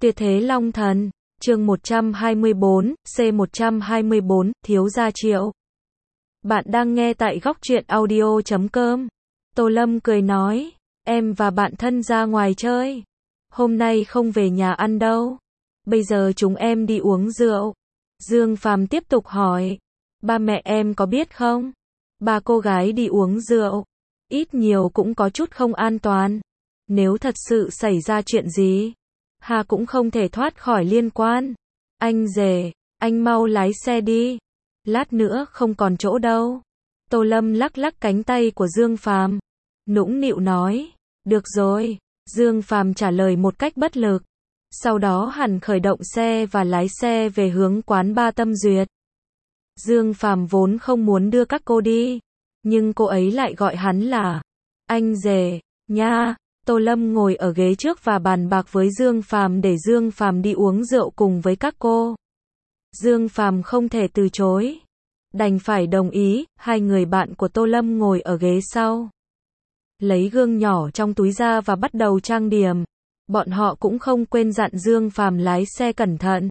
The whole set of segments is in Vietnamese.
Tuyệt thế Long Thần, chương 124, C124, thiếu gia Triệu. Bạn đang nghe tại góc truyện audio.com. Tô Lâm cười nói, em và bạn thân ra ngoài chơi. Hôm nay không về nhà ăn đâu. Bây giờ chúng em đi uống rượu. Dương Phàm tiếp tục hỏi, ba mẹ em có biết không? Ba cô gái đi uống rượu, ít nhiều cũng có chút không an toàn. Nếu thật sự xảy ra chuyện gì, Hà cũng không thể thoát khỏi liên quan. Anh rể, anh mau lái xe đi. Lát nữa không còn chỗ đâu. Tô Lâm lắc lắc cánh tay của Dương Phàm, nũng nịu nói, được rồi. Dương Phàm trả lời một cách bất lực. Sau đó hắn khởi động xe và lái xe về hướng quán bar Tâm Duyệt. Dương Phàm vốn không muốn đưa các cô đi, nhưng cô ấy lại gọi hắn là anh rể, nha. Tô Lâm ngồi ở ghế trước và bàn bạc với Dương Phàm để Dương Phàm đi uống rượu cùng với các cô. Dương Phàm không thể từ chối, đành phải đồng ý. Hai người bạn của Tô Lâm ngồi ở ghế sau, lấy gương nhỏ trong túi ra và bắt đầu trang điểm. Bọn họ cũng không quên dặn Dương Phàm lái xe cẩn thận.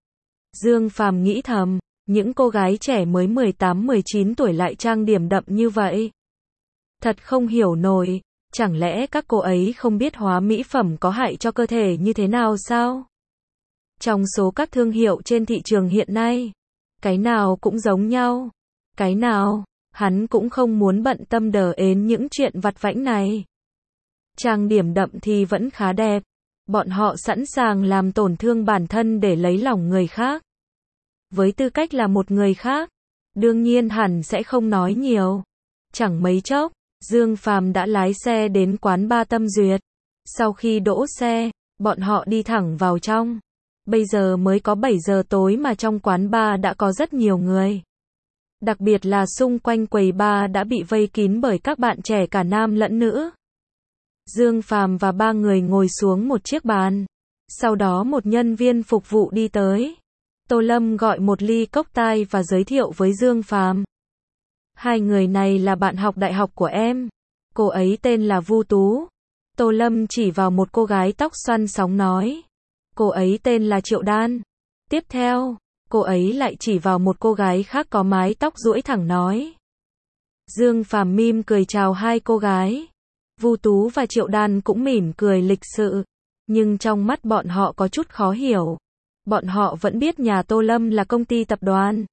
Dương Phàm nghĩ thầm, những cô gái trẻ mới 18-19 tuổi lại trang điểm đậm như vậy. Thật không hiểu nổi, chẳng lẽ các cô ấy không biết hóa mỹ phẩm có hại cho cơ thể như thế nào sao? Trong số các thương hiệu trên thị trường hiện nay, cái nào cũng giống nhau. Cái nào, hắn cũng không muốn bận tâm đờ ến những chuyện vặt vãnh này. Trang điểm đậm thì vẫn khá đẹp. Bọn họ sẵn sàng làm tổn thương bản thân để lấy lòng người khác. Với tư cách là một người khác, đương nhiên hẳn sẽ không nói nhiều. Chẳng mấy chốc, Dương Phàm đã lái xe đến quán bar Tâm Duyệt. Sau khi đỗ xe, bọn họ đi thẳng vào trong. Bây giờ mới có 7 giờ tối mà trong quán bar đã có rất nhiều người. Đặc biệt là xung quanh quầy bar đã bị vây kín bởi các bạn trẻ cả nam lẫn nữ. Dương Phàm và ba người ngồi xuống một chiếc bàn. Sau đó một nhân viên phục vụ đi tới. Tô Lâm gọi một ly cocktail và giới thiệu với Dương Phàm. Hai người này là bạn học đại học của em. Cô ấy tên là Vu Tú. Tô Lâm chỉ vào một cô gái tóc xoăn sóng nói. Cô ấy tên là Triệu Đan. Tiếp theo, cô ấy lại chỉ vào một cô gái khác có mái tóc duỗi thẳng nói. Dương Phàm mỉm cười chào hai cô gái. Vu Tú và Triệu Đan cũng mỉm cười lịch sự, nhưng trong mắt bọn họ có chút khó hiểu. Bọn họ vẫn biết nhà Tô Lâm là công ty tập đoàn.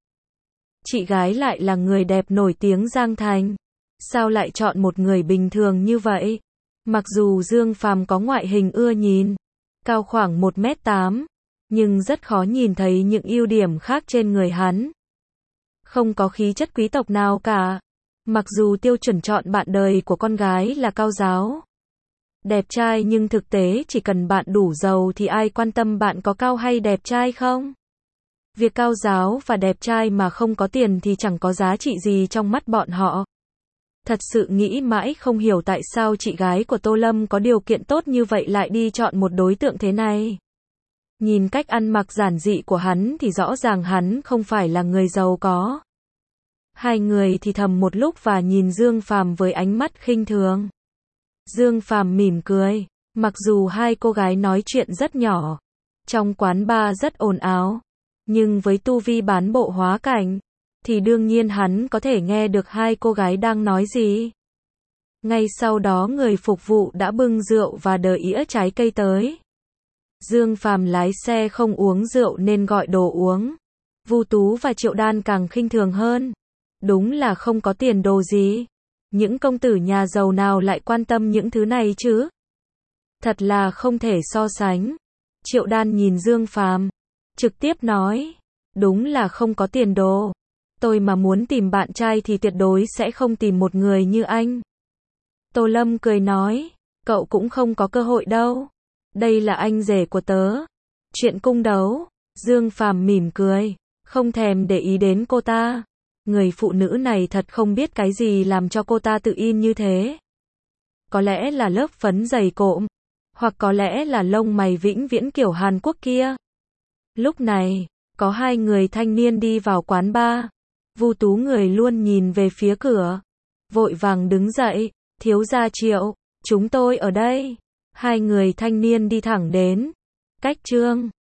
Chị gái lại là người đẹp nổi tiếng Giang Thành. Sao lại chọn một người bình thường như vậy? Mặc dù Dương Phàm có ngoại hình ưa nhìn, cao khoảng 1m8, nhưng rất khó nhìn thấy những ưu điểm khác trên người hắn. Không có khí chất quý tộc nào cả. Mặc dù tiêu chuẩn chọn bạn đời của con gái là cao giáo, đẹp trai, nhưng thực tế chỉ cần bạn đủ giàu thì ai quan tâm bạn có cao hay đẹp trai không? Việc cao giáo và đẹp trai mà không có tiền thì chẳng có giá trị gì trong mắt bọn họ. Thật sự nghĩ mãi không hiểu tại sao chị gái của Tô Lâm có điều kiện tốt như vậy lại đi chọn một đối tượng thế này. Nhìn cách ăn mặc giản dị của hắn thì rõ ràng hắn không phải là người giàu có. Hai người thì thầm một lúc và nhìn Dương Phàm với ánh mắt khinh thường. Dương Phàm mỉm cười, mặc dù hai cô gái nói chuyện rất nhỏ, trong quán bar rất ồn ào, nhưng với tu vi bán bộ hóa cảnh, thì đương nhiên hắn có thể nghe được hai cô gái đang nói gì. Ngay sau đó người phục vụ đã bưng rượu và đờ ĩa trái cây tới. Dương Phàm lái xe không uống rượu nên gọi đồ uống. Vu Tú và Triệu Đan càng khinh thường hơn. Đúng là không có tiền đồ gì. Những công tử nhà giàu nào lại quan tâm những thứ này chứ? Thật là không thể so sánh. Triệu Đan nhìn Dương Phàm, trực tiếp nói, đúng là không có tiền đồ. Tôi mà muốn tìm bạn trai thì tuyệt đối sẽ không tìm một người như anh. Tô Lâm cười nói, cậu cũng không có cơ hội đâu. Đây là anh rể của tớ. Chuyện cung đấu. Dương Phàm mỉm cười, không thèm để ý đến cô ta. Người phụ nữ này thật không biết cái gì làm cho cô ta tự in như thế. Có lẽ là lớp phấn dày cộm, hoặc có lẽ là lông mày vĩnh viễn kiểu Hàn Quốc kia. Lúc này, có hai người thanh niên đi vào quán bar. Vu Tú người luôn nhìn về phía cửa, vội vàng đứng dậy, thiếu gia Triệu, chúng tôi ở đây. Hai người thanh niên đi thẳng đến. Cách chương